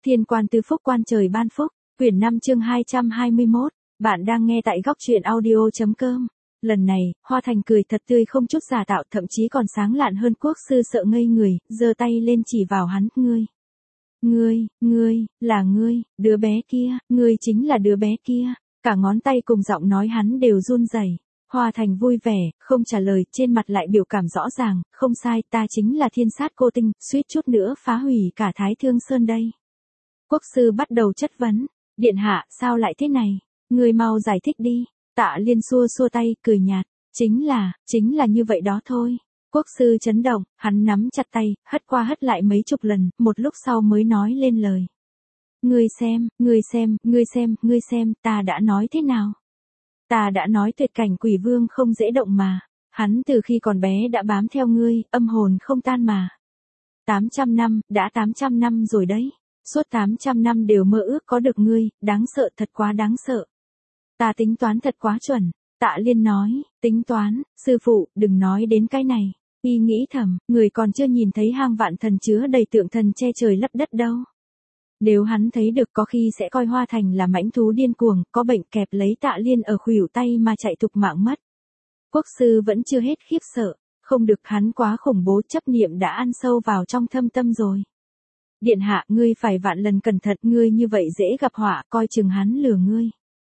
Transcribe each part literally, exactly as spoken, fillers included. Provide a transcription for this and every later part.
Thiên quan tứ phúc quan trời ban phúc, quyển năm chương hai trăm hai mươi mốt, bạn đang nghe tại góc truyện audio.com. Lần này, Hoa Thành cười thật tươi không chút giả tạo, thậm chí còn sáng lạn hơn. Quốc sư sợ ngây người, giơ tay lên chỉ vào hắn, ngươi. Ngươi, ngươi, là ngươi, đứa bé kia, ngươi chính là đứa bé kia. Cả ngón tay cùng giọng nói hắn đều run rẩy. Hoa Thành vui vẻ, không trả lời, trên mặt lại biểu cảm rõ ràng, không sai, ta chính là thiên sát cô tinh, suýt chút nữa phá hủy cả Thái Thương Sơn đây. Quốc sư bắt đầu chất vấn, điện hạ, sao lại thế này, người mau giải thích đi. Tạ Liên xua xua tay, cười nhạt, chính là, chính là như vậy đó thôi. Quốc sư chấn động, hắn nắm chặt tay, hất qua hất lại mấy chục lần, một lúc sau mới nói lên lời. Ngươi xem, ngươi xem, ngươi xem, ngươi xem, ta đã nói thế nào? Ta đã nói tuyệt cảnh quỷ vương không dễ động mà. Hắn từ khi còn bé đã bám theo ngươi, âm hồn không tan mà. tám trăm năm, đã tám trăm năm rồi đấy. Suốt tám trăm năm đều mơ ước có được ngươi, đáng sợ, thật quá đáng sợ. Ta tính toán thật quá chuẩn. Tạ Liên nói, tính toán, sư phụ, đừng nói đến cái này. Y nghĩ thầm, người còn chưa nhìn thấy hang vạn thần chứa đầy tượng thần che trời lấp đất đâu. Nếu hắn thấy được có khi sẽ coi Hoa Thành là mãnh thú điên cuồng, có bệnh kẹp lấy Tạ Liên ở khuỷu tay mà chạy thục mạng mất. Quốc sư vẫn chưa hết khiếp sợ, không được, hắn quá khủng bố, chấp niệm đã ăn sâu vào trong thâm tâm rồi. Điện hạ, ngươi phải vạn lần cẩn thận, ngươi như vậy dễ gặp họa, coi chừng hắn lừa ngươi.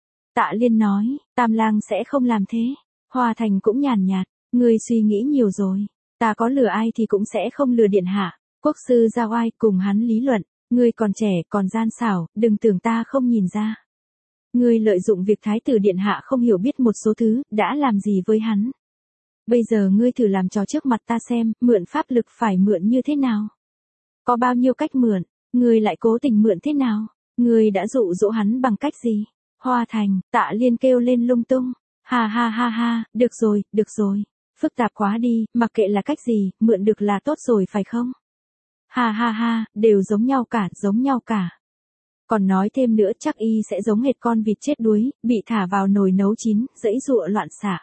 Tạ Liên nói, Tam Lang sẽ không làm thế. Hoa Thành cũng nhàn nhạt, ngươi suy nghĩ nhiều rồi, ta có lừa ai thì cũng sẽ không lừa điện hạ. Quốc sư ra oai cùng hắn lý luận. Ngươi còn trẻ, còn gian xảo, đừng tưởng ta không nhìn ra. Ngươi lợi dụng việc thái tử điện hạ không hiểu biết một số thứ, đã làm gì với hắn. Bây giờ ngươi thử làm trò trước mặt ta xem, mượn pháp lực phải mượn như thế nào. Có bao nhiêu cách mượn, ngươi lại cố tình mượn thế nào, ngươi đã dụ dỗ hắn bằng cách gì. Hoa Thành, Tạ Liên kêu lên lung tung, ha ha ha ha, được rồi, được rồi, phức tạp quá đi, mặc kệ là cách gì, mượn được là tốt rồi phải không. Ha ha ha, đều giống nhau cả, giống nhau cả. Còn nói thêm nữa, chắc y sẽ giống hệt con vịt chết đuối, bị thả vào nồi nấu chín, giãy giụa loạn xạ.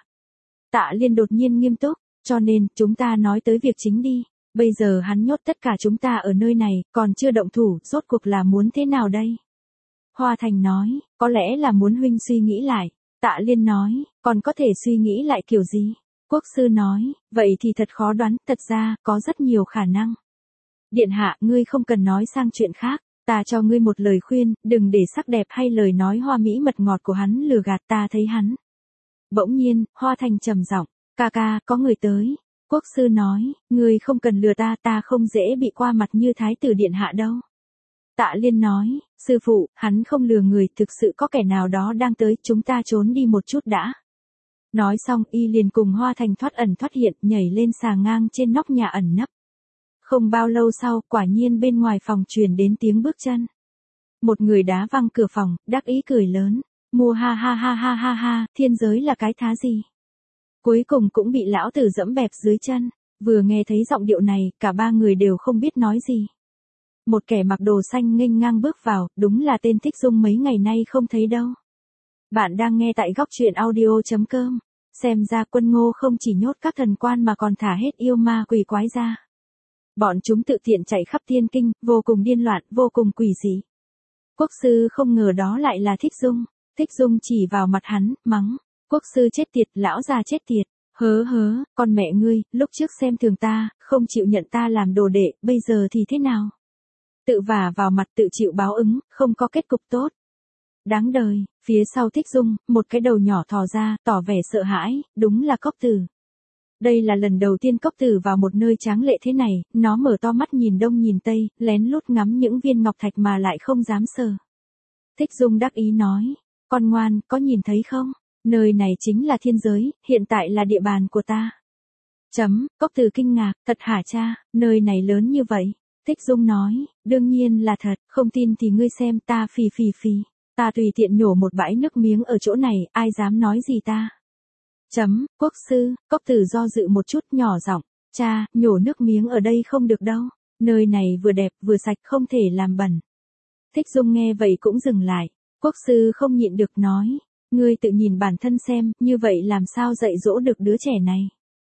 Tạ Liên đột nhiên nghiêm túc, cho nên, chúng ta nói tới việc chính đi. Bây giờ hắn nhốt tất cả chúng ta ở nơi này, còn chưa động thủ, rốt cuộc là muốn thế nào đây? Hoa Thành nói, có lẽ là muốn huynh suy nghĩ lại. Tạ Liên nói, còn có thể suy nghĩ lại kiểu gì? Quốc sư nói, vậy thì thật khó đoán, thật ra, có rất nhiều khả năng. Điện hạ, ngươi không cần nói sang chuyện khác, ta cho ngươi một lời khuyên, đừng để sắc đẹp hay lời nói hoa mỹ mật ngọt của hắn lừa gạt ta thấy hắn. Bỗng nhiên, Hoa Thành trầm giọng, ca ca, có người tới. Quốc sư nói, ngươi không cần lừa ta, ta không dễ bị qua mặt như thái tử điện hạ đâu. Tạ Liên nói, sư phụ, hắn không lừa người, thực sự có kẻ nào đó đang tới, chúng ta trốn đi một chút đã. Nói xong, y liền cùng Hoa Thành thoát ẩn thoát hiện, nhảy lên xà ngang trên nóc nhà ẩn nấp. Không bao lâu sau, quả nhiên bên ngoài phòng truyền đến tiếng bước chân. Một người đá văng cửa phòng, đắc ý cười lớn. Mua ha ha ha ha ha ha, thiên giới là cái thá gì? Cuối cùng cũng bị lão tử dẫm bẹp dưới chân. Vừa nghe thấy giọng điệu này, cả ba người đều không biết nói gì. Một kẻ mặc đồ xanh nghênh ngang bước vào, đúng là tên Thích Dung mấy ngày nay không thấy đâu. Bạn đang nghe tại góc truyện audio.com. Xem ra Quân Ngô không chỉ nhốt các thần quan mà còn thả hết yêu ma quỷ quái ra. Bọn chúng tự tiện chạy khắp thiên kinh, vô cùng điên loạn, vô cùng quỷ dị. Quốc sư không ngờ đó lại là Thích Dung. Thích Dung chỉ vào mặt hắn, mắng. Quốc sư chết tiệt, lão già chết tiệt. Hớ hớ, con mẹ ngươi, lúc trước xem thường ta, không chịu nhận ta làm đồ đệ, bây giờ thì thế nào? Tự vả vào mặt, tự chịu báo ứng, không có kết cục tốt. Đáng đời. Phía sau Thích Dung, một cái đầu nhỏ thò ra, tỏ vẻ sợ hãi, đúng là Cốc Tử. Đây là lần đầu tiên Cốc Tử vào một nơi tráng lệ thế này, nó mở to mắt nhìn đông nhìn tây, lén lút ngắm những viên ngọc thạch mà lại không dám sờ. Thích Dung đắc ý nói, con ngoan, có nhìn thấy không? Nơi này chính là thiên giới, hiện tại là địa bàn của ta. Chấm, Cốc Tử kinh ngạc, thật hả cha, nơi này lớn như vậy. Thích Dung nói, đương nhiên là thật, không tin thì ngươi xem, ta phì phì phì. Ta tùy tiện nhổ một bãi nước miếng ở chỗ này, ai dám nói gì ta? Chấm, quốc sư, Cốc Tử do dự một chút, nhỏ giọng, cha, nhổ nước miếng ở đây không được đâu. Nơi này vừa đẹp vừa sạch, không thể làm bẩn. Thích Dung nghe vậy cũng dừng lại. Quốc sư không nhịn được nói, ngươi tự nhìn bản thân xem, như vậy làm sao dạy dỗ được đứa trẻ này?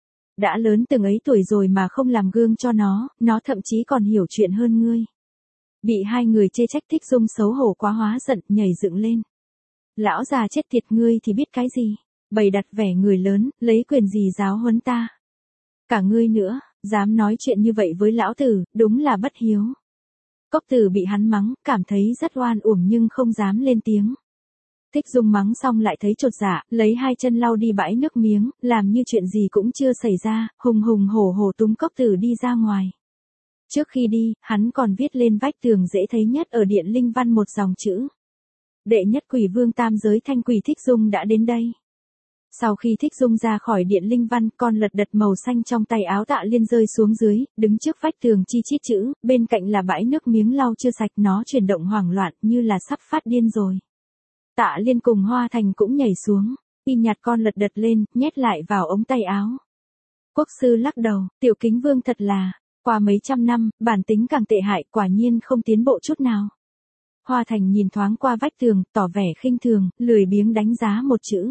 Đã lớn từng ấy tuổi rồi mà không làm gương cho nó, nó thậm chí còn hiểu chuyện hơn ngươi. Bị hai người chê trách Thích Dung xấu hổ quá hóa giận, nhảy dựng lên. Lão già chết tiệt, ngươi thì biết cái gì? Bày đặt vẻ người lớn, lấy quyền gì giáo huấn ta? Cả ngươi nữa, dám nói chuyện như vậy với lão tử, đúng là bất hiếu. Cốc Tử bị hắn mắng, cảm thấy rất oan uổng nhưng không dám lên tiếng. Thích Dung mắng xong lại thấy chột dạ, lấy hai chân lau đi bãi nước miếng, làm như chuyện gì cũng chưa xảy ra, hùng hùng hổ hổ túm Cốc Tử đi ra ngoài. Trước khi đi, hắn còn viết lên vách tường dễ thấy nhất ở Điện Linh Văn một dòng chữ. Đệ nhất quỷ vương tam giới thanh quỷ Thích Dung đã đến đây. Sau khi Thích Dung ra khỏi Điện Linh Văn, con lật đật màu xanh trong tay áo Tạ Liên rơi xuống dưới, đứng trước vách tường chi chít chữ, bên cạnh là bãi nước miếng lau chưa sạch, nó chuyển động hoảng loạn như là sắp phát điên rồi. Tạ Liên cùng Hoa Thành cũng nhảy xuống, y nhặt con lật đật lên, nhét lại vào ống tay áo. Quốc sư lắc đầu, Tiểu Kính Vương thật là, qua mấy trăm năm, bản tính càng tệ hại, quả nhiên không tiến bộ chút nào. Hoa Thành nhìn thoáng qua vách tường, tỏ vẻ khinh thường, lười biếng đánh giá một chữ.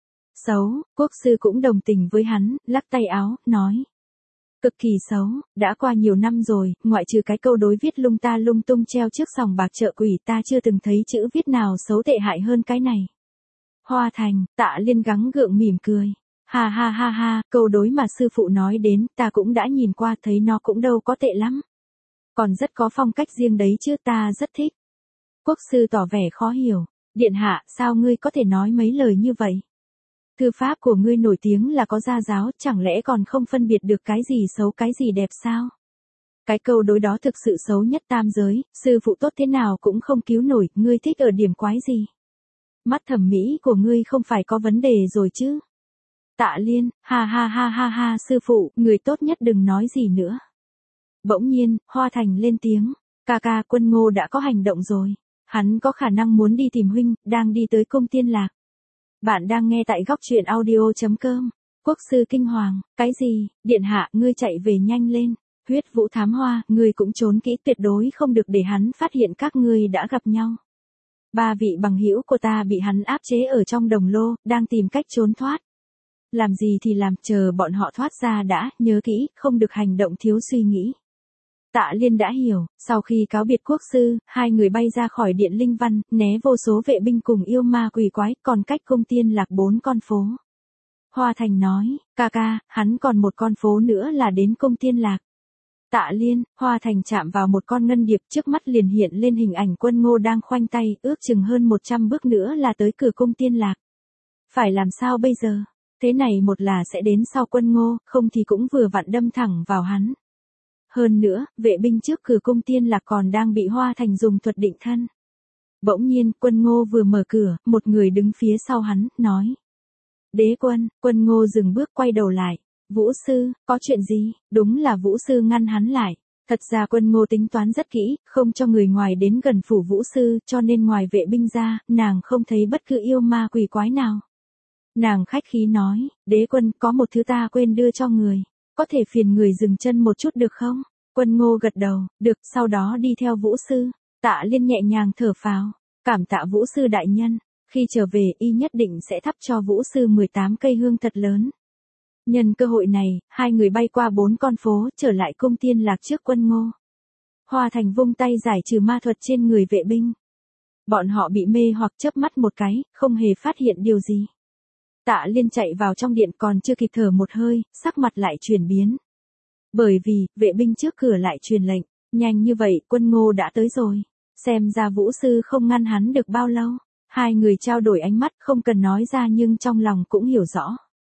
Xấu, quốc sư cũng đồng tình với hắn, lắc tay áo, nói. Cực kỳ xấu, đã qua nhiều năm rồi, ngoại trừ cái câu đối viết lung ta lung tung treo trước sòng bạc chợ quỷ, ta chưa từng thấy chữ viết nào xấu tệ hại hơn cái này. Hoa Thành, Tạ Liên gắng gượng mỉm cười. Ha ha ha ha, câu đối mà sư phụ nói đến, ta cũng đã nhìn qua, thấy nó cũng đâu có tệ lắm. Còn rất có phong cách riêng đấy chứ, ta rất thích. Quốc sư tỏ vẻ khó hiểu. Điện hạ, sao ngươi có thể nói mấy lời như vậy? Thư pháp của ngươi nổi tiếng là có gia giáo, chẳng lẽ còn không phân biệt được cái gì xấu cái gì đẹp sao? Cái câu đối đó thực sự xấu nhất tam giới, sư phụ tốt thế nào cũng không cứu nổi, ngươi thích ở điểm quái gì? Mắt thẩm mỹ của ngươi không phải có vấn đề rồi chứ? Tạ Liên, ha ha ha ha ha, sư phụ, người tốt nhất đừng nói gì nữa. Bỗng nhiên, Hoa Thành lên tiếng, ca ca, Quân Ngô đã có hành động rồi. Hắn có khả năng muốn đi tìm huynh, đang đi tới cung Tiên Lạc. Bạn đang nghe tại góc truyện audio chấm com. Quốc sư kinh hoàng, cái gì, điện hạ, ngươi chạy về nhanh lên. Huyết Vũ Thám Hoa, ngươi cũng trốn kỹ, tuyệt đối không được để hắn phát hiện các ngươi đã gặp nhau. Ba vị bằng hữu của ta bị hắn áp chế ở trong đồng lô, đang tìm cách trốn thoát. Làm gì thì làm, chờ bọn họ thoát ra đã, nhớ kỹ, không được hành động thiếu suy nghĩ. Tạ Liên đã hiểu, sau khi cáo biệt quốc sư, hai người bay ra khỏi Điện Linh Văn, né vô số vệ binh cùng yêu ma quỷ quái, còn cách cung Tiên Lạc bốn con phố. Hoa Thành nói, ca ca, hắn còn một con phố nữa là đến cung Tiên Lạc. Tạ Liên, Hoa Thành chạm vào một con ngân điệp, trước mắt liền hiện lên hình ảnh Quân Ngô đang khoanh tay, ước chừng hơn một trăm bước nữa là tới cửa cung Tiên Lạc. Phải làm sao bây giờ? Thế này một là sẽ đến sau Quân Ngô, không thì cũng vừa vặn đâm thẳng vào hắn. Hơn nữa, vệ binh trước cửa cung Tiên Lạc còn đang bị Hoa Thành dùng thuật định thân. Bỗng nhiên, Quân Ngô vừa mở cửa, một người đứng phía sau hắn, nói. Đế quân, Quân Ngô dừng bước quay đầu lại. Vũ sư, có chuyện gì? Đúng là Vũ sư ngăn hắn lại. Thật ra Quân Ngô tính toán rất kỹ, không cho người ngoài đến gần phủ Vũ sư, cho nên ngoài vệ binh ra, nàng không thấy bất cứ yêu ma quỷ quái nào. Nàng khách khí nói, đế quân, có một thứ ta quên đưa cho người. Có thể phiền người dừng chân một chút được không? Quân Ngô gật đầu, được, sau đó đi theo Vũ sư. Tạ Liên nhẹ nhàng thở phào, cảm tạ Vũ sư đại nhân, khi trở về y nhất định sẽ thắp cho Vũ sư mười tám cây hương thật lớn. Nhân cơ hội này, hai người bay qua bốn con phố, trở lại cung Tiên Lạc trước Quân Ngô. Hoa Thành vung tay giải trừ ma thuật trên người vệ binh. Bọn họ bị mê hoặc chớp mắt một cái, không hề phát hiện điều gì. Tạ Liên chạy vào trong điện còn chưa kịp thở một hơi, sắc mặt lại chuyển biến. Bởi vì, vệ binh trước cửa lại truyền lệnh, nhanh như vậy, Quân Ngô đã tới rồi. Xem ra Vũ sư không ngăn hắn được bao lâu. Hai người trao đổi ánh mắt, không cần nói ra nhưng trong lòng cũng hiểu rõ.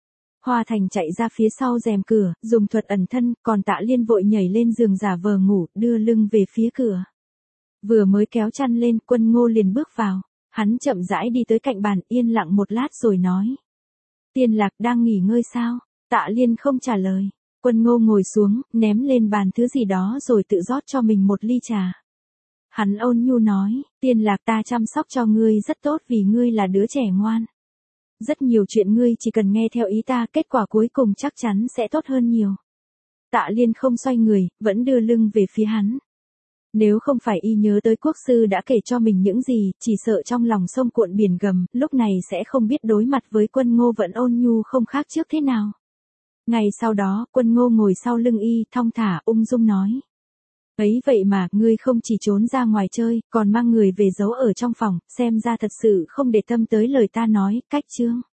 Hoa Thành chạy ra phía sau rèm cửa, dùng thuật ẩn thân, còn Tạ Liên vội nhảy lên giường giả vờ ngủ, đưa lưng về phía cửa. Vừa mới kéo chăn lên, Quân Ngô liền bước vào. Hắn chậm rãi đi tới cạnh bàn, yên lặng một lát rồi nói. Tiên Lạc đang nghỉ ngơi sao? Tạ Liên không trả lời. Quân Ngô ngồi xuống, ném lên bàn thứ gì đó rồi tự rót cho mình một ly trà. Hắn ôn nhu nói, Tiên Lạc, ta chăm sóc cho ngươi rất tốt vì ngươi là đứa trẻ ngoan. Rất nhiều chuyện ngươi chỉ cần nghe theo ý ta, kết quả cuối cùng chắc chắn sẽ tốt hơn nhiều. Tạ Liên không xoay người, vẫn đưa lưng về phía hắn. Nếu không phải y nhớ tới quốc sư đã kể cho mình những gì, chỉ sợ trong lòng sông cuộn biển gầm, lúc này sẽ không biết đối mặt với Quân Ngô vẫn ôn nhu không khác trước thế nào. Ngày sau đó, Quân Ngô ngồi sau lưng y, thong thả, ung dung nói. Ấy vậy mà, ngươi không chỉ trốn ra ngoài chơi, còn mang người về giấu ở trong phòng, xem ra thật sự không để tâm tới lời ta nói, cách chương.